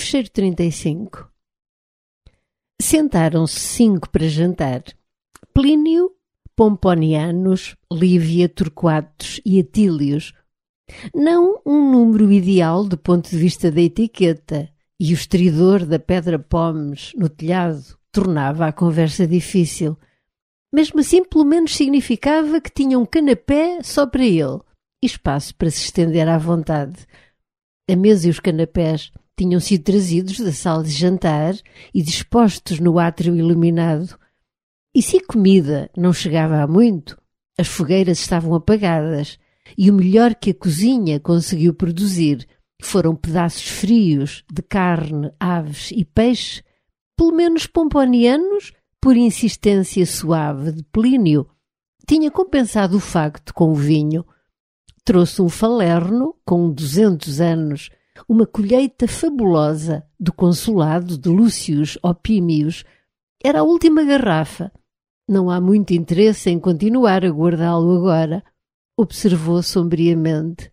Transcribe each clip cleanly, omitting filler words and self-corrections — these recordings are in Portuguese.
Fecheiro 35. Sentaram-se 5 para jantar. Plínio, Pomponianos, Lívia, Torquatus e Atílios. Não um número ideal do ponto de vista da etiqueta, e o estridor da pedra-pomes no telhado tornava a conversa difícil. Mesmo assim, pelo menos significava que tinha um canapé só para ele e espaço para se estender à vontade. A mesa e os canapés tinham sido trazidos da sala de jantar e dispostos no átrio iluminado. E se a comida não chegava a muito, as fogueiras estavam apagadas e o melhor que a cozinha conseguiu produzir foram pedaços frios de carne, aves e peixe, pelo menos Pomponianos, por insistência suave de Plínio, tinha compensado o facto com o vinho. Trouxe um falerno com 200 anos, uma colheita fabulosa do consulado de Lúcius Opímios. Era a última garrafa. Não há muito interesse em continuar a guardá-lo agora, observou sombriamente.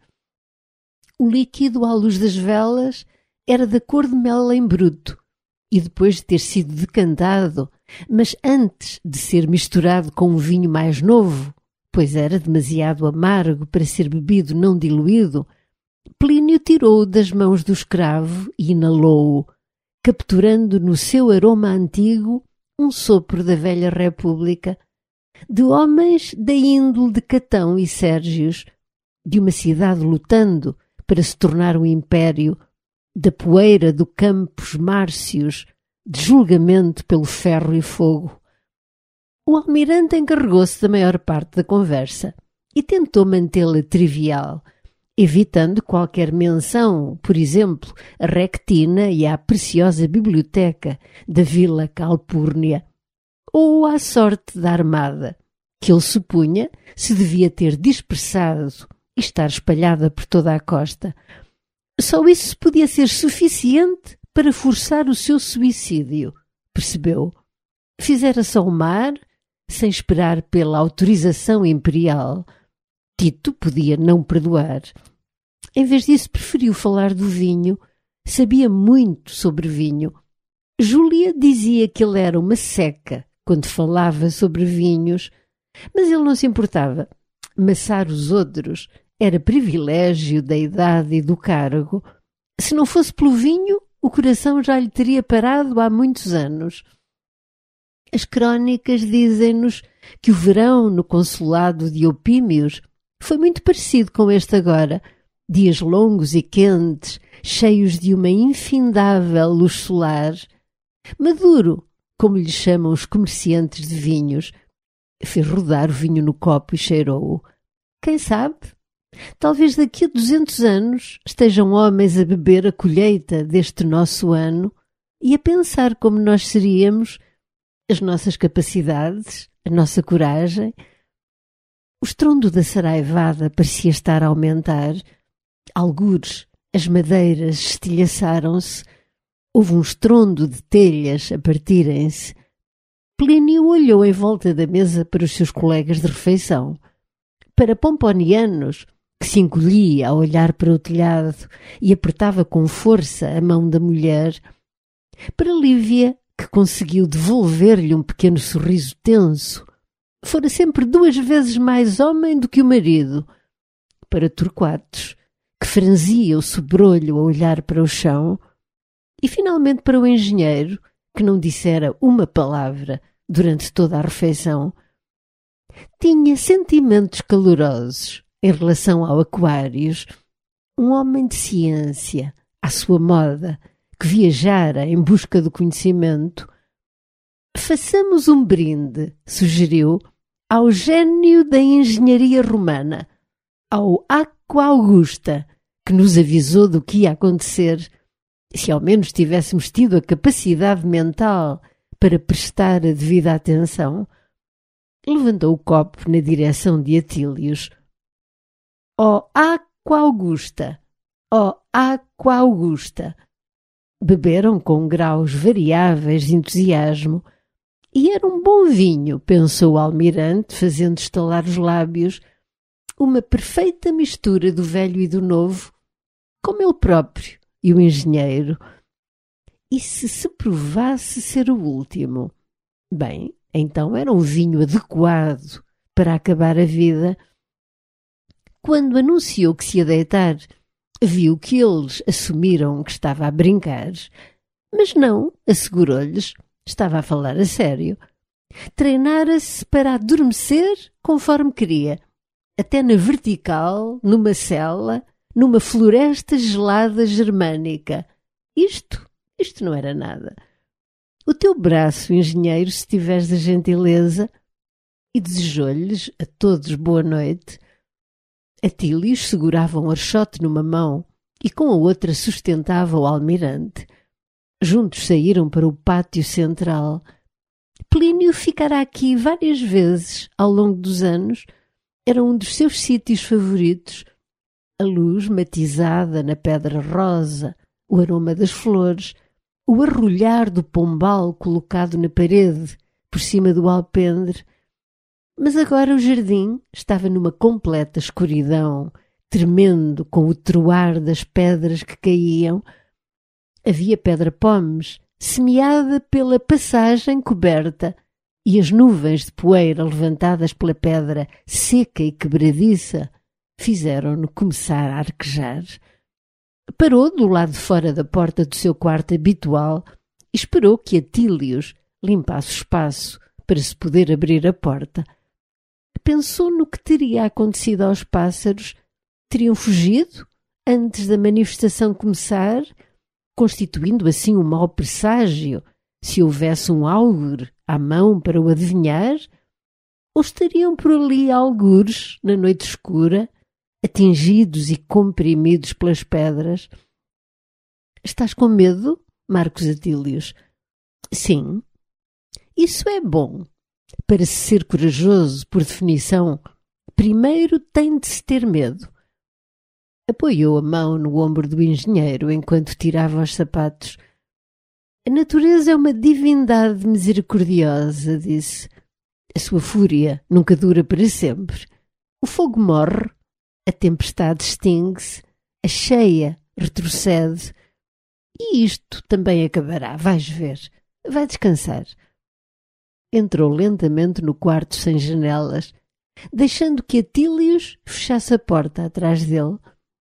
O líquido à luz das velas era da cor de mel em bruto, e depois de ter sido decantado, mas antes de ser misturado com um vinho mais novo, pois era demasiado amargo para ser bebido não diluído, Plínio tirou-o das mãos do escravo e inalou-o, capturando no seu aroma antigo um sopro da velha República, de homens da índole de Catão e Sérgios, de uma cidade lutando para se tornar um império, da poeira do Campos Márcios, de julgamento pelo ferro e fogo. O almirante encarregou-se da maior parte da conversa e tentou mantê-la trivial, evitando qualquer menção, por exemplo, à Rectina e à preciosa biblioteca da Vila Calpurnia, ou à sorte da armada, que ele supunha se devia ter dispersado e estar espalhada por toda a costa. Só isso podia ser suficiente para forçar o seu suicídio, percebeu? Fizera só o mar, sem esperar pela autorização imperial. Tito podia não perdoar. Em vez disso, preferiu falar do vinho. Sabia muito sobre vinho. Júlia dizia que ele era uma seca quando falava sobre vinhos, mas ele não se importava. Maçar os outros era privilégio da idade e do cargo. Se não fosse pelo vinho, o coração já lhe teria parado há muitos anos. As crónicas dizem-nos que o verão no consulado de Opímios foi muito parecido com este agora. Dias longos e quentes, cheios de uma infindável luz solar. Maduro, como lhe chamam os comerciantes de vinhos, fez rodar o vinho no copo e cheirou-o. Quem sabe? Talvez daqui a 200 anos estejam homens a beber a colheita deste nosso ano e a pensar como nós seríamos, as nossas capacidades, a nossa coragem. O estrondo da saraivada parecia estar a aumentar. Algures, as madeiras estilhaçaram-se. Houve um estrondo de telhas a partirem-se. Plínio olhou em volta da mesa para os seus colegas de refeição. Para Pomponianos, que se encolhia a olhar para o telhado e apertava com força a mão da mulher. Para Lívia, que conseguiu devolver-lhe um pequeno sorriso tenso. Fora sempre 2 vezes mais homem do que o marido. Para Torquatus, que franzia o sobrolho a olhar para o chão. E finalmente para o engenheiro, que não dissera uma palavra durante toda a refeição. Tinha sentimentos calorosos em relação ao Aquários, um homem de ciência, à sua moda, que viajara em busca do conhecimento. Façamos um brinde, sugeriu, ao gênio da engenharia romana, ao Aqua Augusta, que nos avisou do que ia acontecer, se ao menos tivéssemos tido a capacidade mental para prestar a devida atenção. Levantou o copo na direção de Atílios. Ó Aqua Augusta! Ó Aqua Augusta! Beberam com graus variáveis de entusiasmo. E era um bom vinho, pensou o almirante, fazendo estalar os lábios. Uma perfeita mistura do velho e do novo, como ele próprio e o engenheiro. E se provasse ser o último? Bem, então era um vinho adequado para acabar a vida. Quando anunciou que se ia deitar, viu que eles assumiram que estava a brincar, mas não, assegurou-lhes, estava a falar a sério. Treinara-se para adormecer conforme queria, até na vertical, numa cela, numa floresta gelada germânica. Isto não era nada. O teu braço, engenheiro, se tiveres a gentileza, e desejou-lhes a todos boa noite. Atílios segurava um archote numa mão e com a outra sustentava o almirante. Juntos saíram para o pátio central. Plínio ficara aqui várias vezes ao longo dos anos. Era um dos seus sítios favoritos. A luz matizada na pedra rosa, o aroma das flores, o arrulhar do pombal colocado na parede, por cima do alpendre. Mas agora o jardim estava numa completa escuridão, tremendo com o troar das pedras que caíam. Havia pedra-pomes, semeada pela passagem coberta, e as nuvens de poeira levantadas pela pedra seca e quebradiça fizeram-no começar a arquejar. Parou do lado de fora da porta do seu quarto habitual e esperou que Atílios limpasse o espaço para se poder abrir a porta. Pensou no que teria acontecido aos pássaros. Teriam fugido antes da manifestação começar, constituindo assim um mau presságio, se houvesse um álgure à mão para o adivinhar? Ou estariam por ali algures, na noite escura, atingidos e comprimidos pelas pedras? Estás com medo, Marcos Atílios? Sim. Isso é bom. Para ser corajoso, por definição, primeiro tem de se ter medo. Apoiou a mão no ombro do engenheiro enquanto tirava os sapatos. A natureza é uma divindade misericordiosa, disse. A sua fúria nunca dura para sempre. O fogo morre, a tempestade extingue-se, a cheia retrocede. E isto também acabará, vais ver. Vai descansar. Entrou lentamente no quarto sem janelas, deixando que Atílios fechasse a porta atrás dele.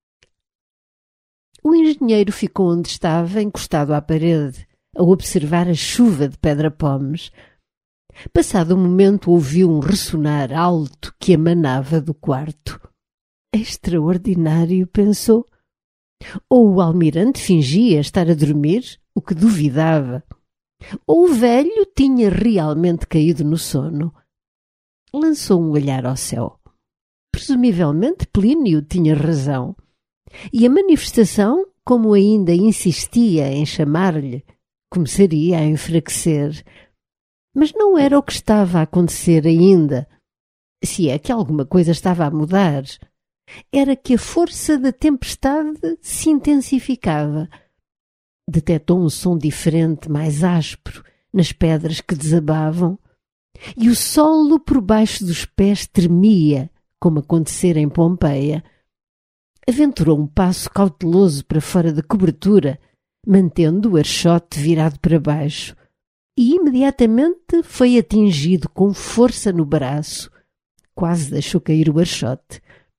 O engenheiro ficou onde estava, encostado à parede, a observar a chuva de pedra-pomes. Passado um momento ouviu um ressonar alto que emanava do quarto. Extraordinário, pensou. Ou o almirante fingia estar a dormir, o que duvidava, ou o velho tinha realmente caído no sono. Lançou um olhar ao céu. Presumivelmente Plínio tinha razão. E a manifestação, como ainda insistia em chamar-lhe, começaria a enfraquecer. Mas não era o que estava a acontecer ainda. Se é que alguma coisa estava a mudar, era que a força da tempestade se intensificava. Detetou um som diferente, mais áspero, nas pedras que desabavam, e o solo por baixo dos pés tremia, como acontecera em Pompeia. Aventurou um passo cauteloso para fora da cobertura, mantendo o archote virado para baixo, e imediatamente foi atingido com força no braço. Quase deixou cair o archote.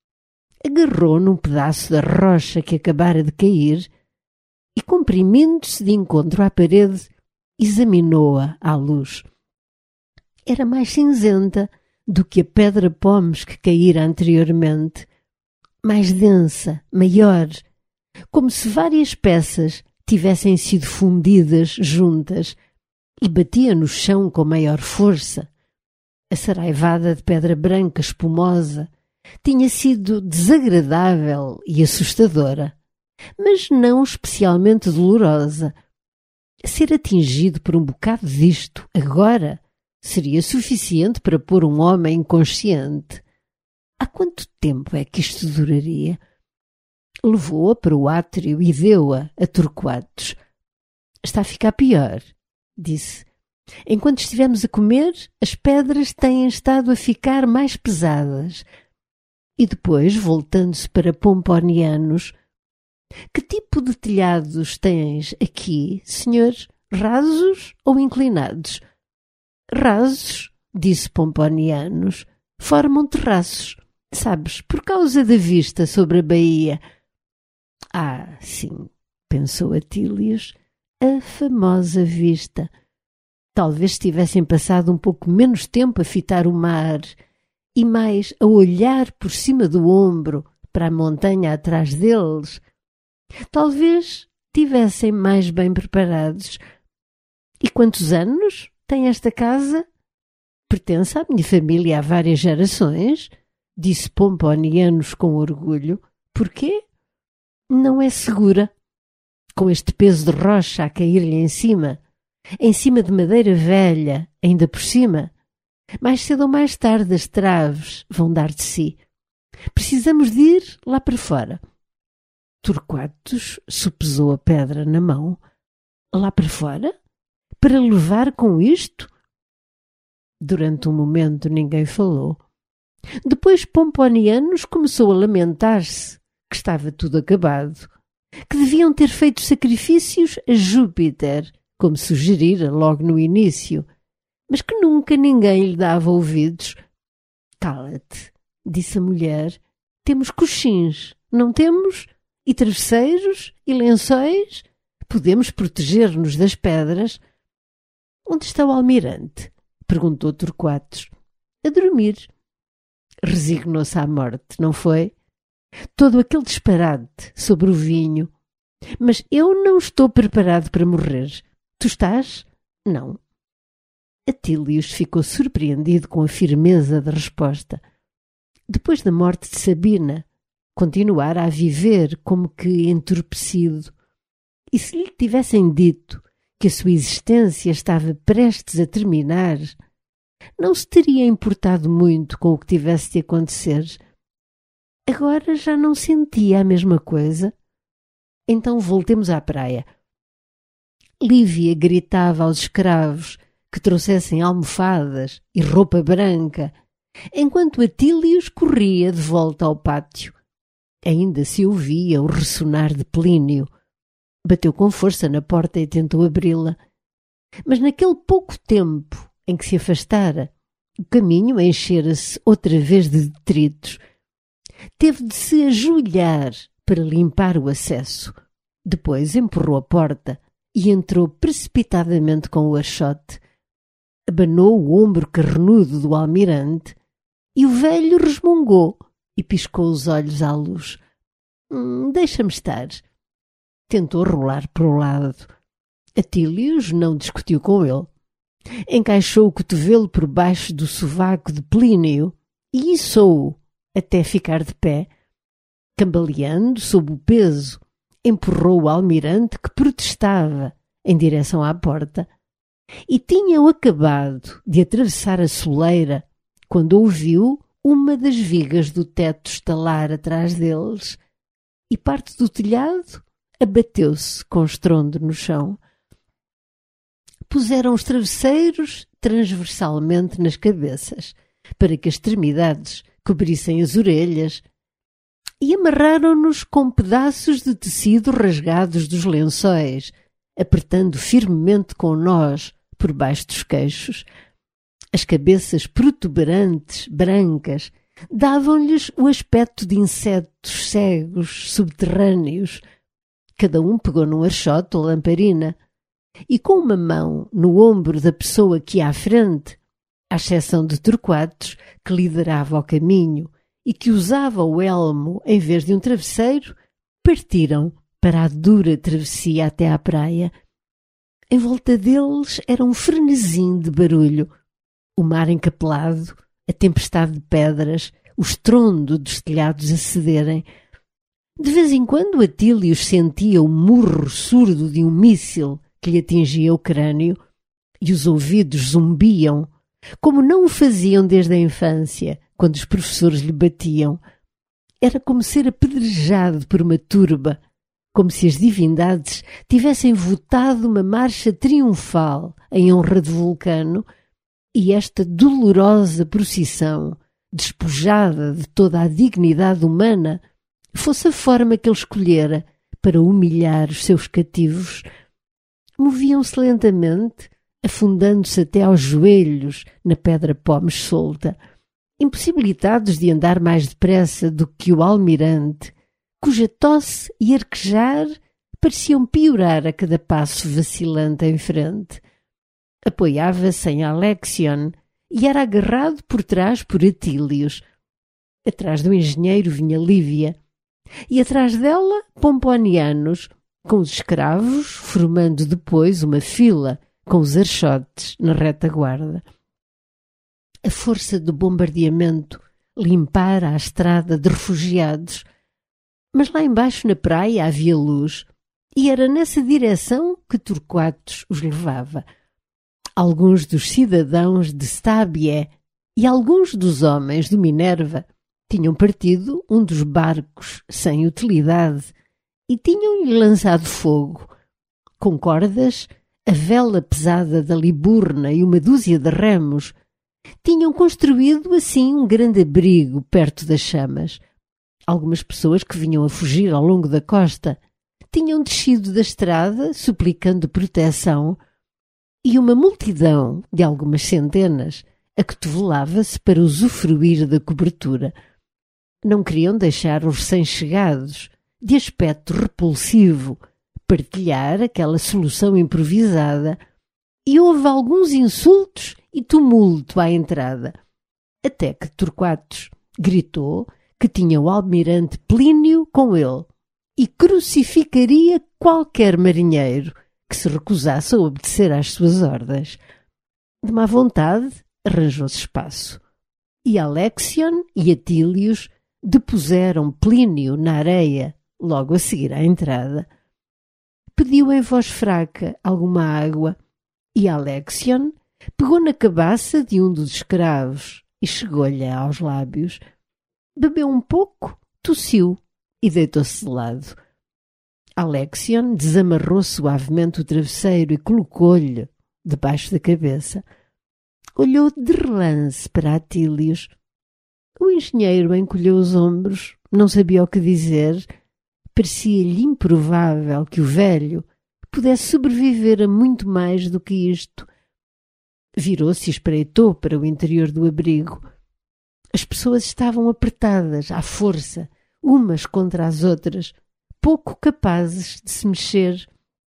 Agarrou num pedaço da rocha que acabara de cair e, comprimindo-se de encontro à parede, examinou-a à luz. Era mais cinzenta do que a pedra-pomes que caíra anteriormente, mais densa, maior, como se várias peças tivessem sido fundidas juntas, e batia no chão com maior força. A saraivada de pedra branca espumosa tinha sido desagradável e assustadora, mas não especialmente dolorosa. Ser atingido por um bocado disto agora seria suficiente para pôr um homem inconsciente. Há quanto tempo é que isto duraria? Levou-a para o átrio e deu-a a Torquatos. Está a ficar pior, disse. Enquanto estivemos a comer, as pedras têm estado a ficar mais pesadas. E depois, voltando-se para Pomponianos, Que tipo de telhados tens aqui, senhor? Rasos ou inclinados? Rasos, disse Pomponianos, formam terraços, sabes, por causa da vista sobre a baía. Ah, sim, pensou Atílios, a famosa vista. Talvez tivessem passado um pouco menos tempo a fitar o mar e mais a olhar por cima do ombro para a montanha atrás deles. Talvez tivessem mais bem preparados. E quantos anos tem esta casa? Pertence à minha família há várias gerações, disse Pomponianos com orgulho. Porquê? Não é segura, com este peso de rocha a cair-lhe em cima de madeira velha, ainda por cima. Mais cedo ou mais tarde as traves vão dar de si. Precisamos de ir lá para fora. Torquatus sopesou a pedra na mão. Lá para fora? Para levar com isto? Durante um momento ninguém falou. Depois Pomponianos começou a lamentar-se que estava tudo acabado, que deviam ter feito sacrifícios a Júpiter, como sugerira logo no início, mas que nunca ninguém lhe dava ouvidos. Cala-te, disse a mulher. Temos coxins, não temos? E travesseiros e lençóis? Podemos proteger-nos das pedras. Onde está o almirante? Perguntou Torquatus. A dormir. Resignou-se à morte, não foi? Todo aquele disparate sobre o vinho. Mas eu não estou preparado para morrer. Tu estás? Não. Atílios ficou surpreendido com a firmeza da resposta. Depois da morte de Sabina, continuara a viver como que entorpecido. E se lhe tivessem dito que a sua existência estava prestes a terminar, não se teria importado muito com o que tivesse de acontecer. Agora já não sentia a mesma coisa. Então voltemos à praia. Lívia gritava aos escravos que trouxessem almofadas e roupa branca, enquanto Atílios corria de volta ao pátio. Ainda se ouvia o ressonar de Plínio. Bateu com força na porta e tentou abri-la. Mas naquele pouco tempo em que se afastara, o caminho enchera-se outra vez de detritos. Teve de se ajoelhar para limpar o acesso. Depois empurrou a porta e entrou precipitadamente com o archote. Abanou o ombro carnudo do almirante e o velho resmungou e piscou os olhos à luz. Deixa-me estar. Tentou rolar para o lado. Atílios não discutiu com ele. Encaixou o cotovelo por baixo do sovaco de Plínio e içou-o até ficar de pé. Cambaleando sob o peso, empurrou o almirante que protestava em direção à porta. E tinham acabado de atravessar a soleira quando ouviu uma das vigas do teto estalar atrás deles e parte do telhado abateu-se com estrondo no chão. Puseram os travesseiros transversalmente nas cabeças para que as extremidades cobrissem as orelhas e amarraram-nos com pedaços de tecido rasgados dos lençóis, apertando firmemente com nós por baixo dos queixos. As cabeças protuberantes, brancas, davam-lhes o aspecto de insetos cegos, subterrâneos. Cada um pegou num archote ou lamparina e com uma mão no ombro da pessoa que ia à frente, à exceção de Torquatus, que liderava o caminho e que usava o elmo em vez de um travesseiro, partiram para a dura travessia até à praia. Em volta deles era um frenesim de barulho, o mar encapelado, a tempestade de pedras, o estrondo dos telhados a cederem. De vez em quando Atílios sentia o murro surdo de um míssil que lhe atingia o crânio e os ouvidos zumbiam, como não o faziam desde a infância, quando os professores lhe batiam. Era como ser apedrejado por uma turba, como se as divindades tivessem votado uma marcha triunfal em honra de Vulcano e esta dolorosa procissão, despojada de toda a dignidade humana, fosse a forma que ele escolhera para humilhar os seus cativos, moviam-se lentamente, afundando-se até aos joelhos na pedra pómez solta, impossibilitados de andar mais depressa do que o almirante, cuja tosse e arquejar pareciam piorar a cada passo vacilante em frente. Apoiava-se em Alexion e era agarrado por trás por Atílios. Atrás do engenheiro vinha Lívia, e atrás dela Pomponianos, com os escravos, formando depois uma fila com os archotes na retaguarda. A força do bombardeamento limpara a estrada de refugiados, mas lá embaixo na praia havia luz, e era nessa direção que Torquatus os levava. Alguns dos cidadãos de Stabiae e alguns dos homens de Minerva tinham partido um dos barcos sem utilidade e tinham-lhe lançado fogo. Com cordas, a vela pesada da Liburna e uma dúzia de remos tinham construído assim um grande abrigo perto das chamas. Algumas pessoas que vinham a fugir ao longo da costa tinham descido da estrada suplicando proteção, e uma multidão de algumas centenas acotovelava-se para usufruir da cobertura. Não queriam deixar os recém-chegados, de aspecto repulsivo, partilhar aquela solução improvisada, e houve alguns insultos e tumulto à entrada, até que Torquatus gritou que tinha o almirante Plínio com ele e crucificaria qualquer marinheiro que se recusasse a obedecer às suas ordens. De má vontade, arranjou-se espaço, e Alexion e Atílios depuseram Plínio na areia logo a seguir à entrada. Pediu em voz fraca alguma água, e Alexion pegou na cabaça de um dos escravos e chegou-lhe aos lábios. Bebeu um pouco, tossiu e deitou-se de lado. Alexion desamarrou suavemente o travesseiro e colocou-lhe debaixo da cabeça. Olhou de relance para Atílios. O engenheiro encolheu os ombros, não sabia o que dizer. Parecia-lhe improvável que o velho pudesse sobreviver a muito mais do que isto. Virou-se e espreitou para o interior do abrigo. As pessoas estavam apertadas, à força, umas contra as outras, pouco capazes de se mexer.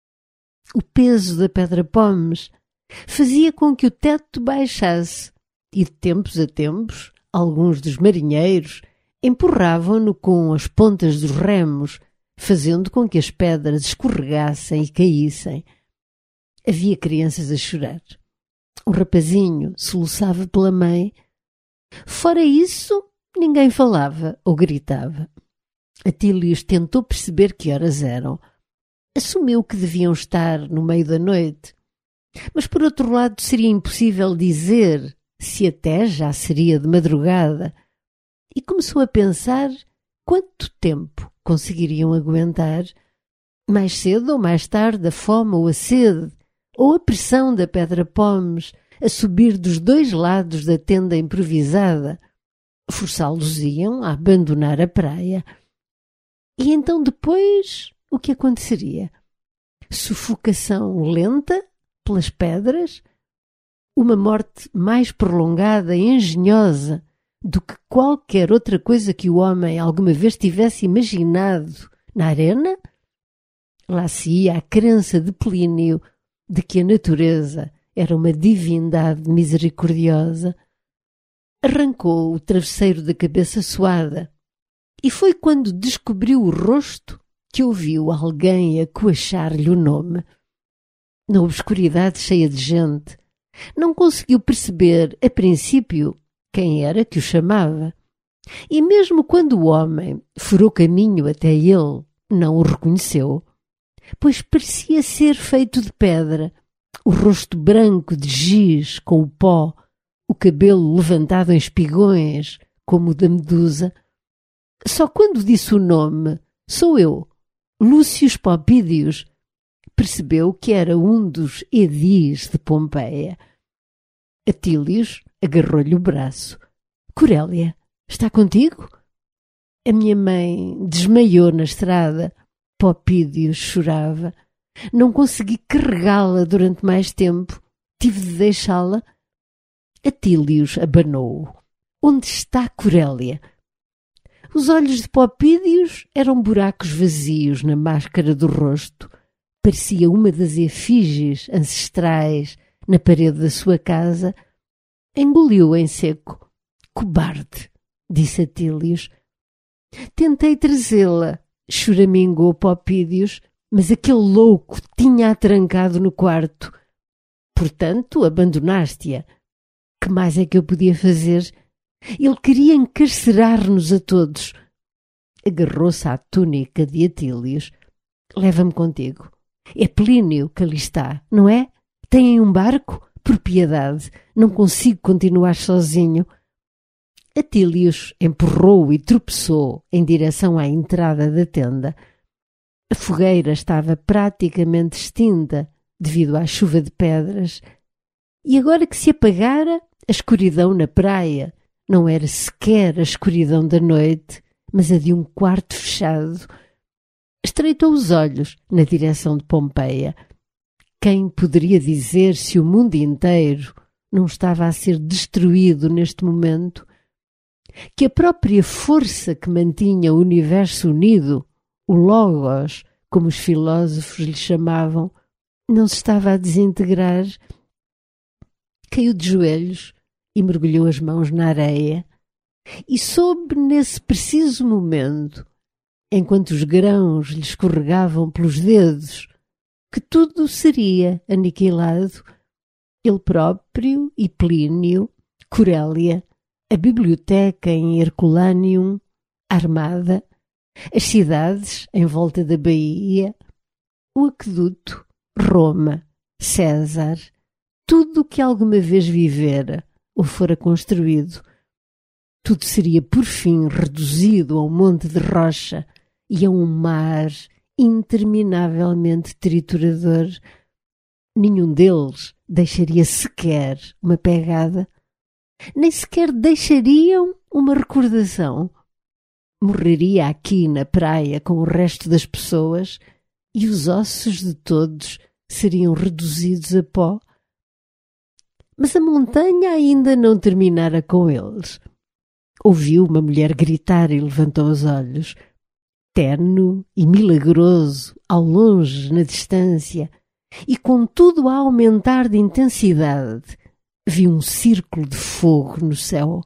O peso da pedra pómez fazia com que o teto baixasse, e de tempos a tempos alguns dos marinheiros empurravam-no com as pontas dos remos, fazendo com que as pedras escorregassem e caíssem. Havia crianças a chorar. O rapazinho soluçava pela mãe. Fora isso, ninguém falava ou gritava. Atílios tentou perceber que horas eram. Assumiu que deviam estar no meio da noite. Mas, por outro lado, seria impossível dizer se até já seria de madrugada. E começou a pensar quanto tempo conseguiriam aguentar. Mais cedo ou mais tarde, a fome ou a sede, ou a pressão da pedra pómez a subir dos dois lados da tenda improvisada, forçá-los-iam a abandonar a praia. E então depois, o que aconteceria? Sufocação lenta pelas pedras? Uma morte mais prolongada e engenhosa do que qualquer outra coisa que o homem alguma vez tivesse imaginado na arena? Lá se ia a crença de Plínio de que a natureza era uma divindade misericordiosa. Arrancou o travesseiro da cabeça suada, e foi quando descobriu o rosto que ouviu alguém a coachar-lhe o nome. Na obscuridade cheia de gente, não conseguiu perceber, a princípio, quem era que o chamava. E mesmo quando o homem furou caminho até ele, não o reconheceu, pois parecia ser feito de pedra, o rosto branco de giz com o pó, o cabelo levantado em espigões, como o da Medusa. Só quando disse o nome, sou eu, Lúcio Popídios, percebeu que era um dos edis de Pompeia. Atílios agarrou-lhe o braço. Corélia, está contigo? A minha mãe desmaiou na estrada. Popídios chorava. Não consegui carregá-la durante mais tempo. Tive de deixá-la. Atílios abanou. Onde está Corélia? Os olhos de Popídios eram buracos vazios na máscara do rosto. Parecia uma das efígies ancestrais na parede da sua casa. Engoliu em seco. Cobarde, disse Atílios. Tentei trazê-la, choramingou Popídios, mas aquele louco tinha-a trancado no quarto. Portanto, abandonaste-a. Que mais é que eu podia fazer? Ele queria encarcerar-nos a todos. Agarrou-se à túnica de Atílios. Leva-me contigo. É Plínio que ali está, não é? Têm um barco? Por piedade, não consigo continuar sozinho. Atílios empurrou e tropeçou em direção à entrada da tenda. A fogueira estava praticamente extinta devido à chuva de pedras. E agora que se apagara, a escuridão na praia não era sequer a escuridão da noite, mas a de um quarto fechado. Estreitou os olhos na direção de Pompeia. Quem poderia dizer se o mundo inteiro não estava a ser destruído neste momento? Que a própria força que mantinha o universo unido, o Logos, como os filósofos lhe chamavam, não se estava a desintegrar? Caiu de joelhos e mergulhou as mãos na areia e soube nesse preciso momento, enquanto os grãos lhe escorregavam pelos dedos, que tudo seria aniquilado. Ele próprio e Plínio, Corélia, a biblioteca em Herculaneum, a armada, as cidades em volta da baía, o aqueduto, Roma, César, tudo o que alguma vez vivera ou fora construído. Tudo seria por fim reduzido a um monte de rocha e a um mar interminavelmente triturador. Nenhum deles deixaria sequer uma pegada, nem sequer deixariam uma recordação. Morreria aqui na praia com o resto das pessoas e os ossos de todos seriam reduzidos a pó. Mas a montanha ainda não terminara com eles. Ouviu uma mulher gritar e levantou os olhos. Terno e milagroso, ao longe, na distância, e com tudo a aumentar de intensidade, viu um círculo de fogo no céu.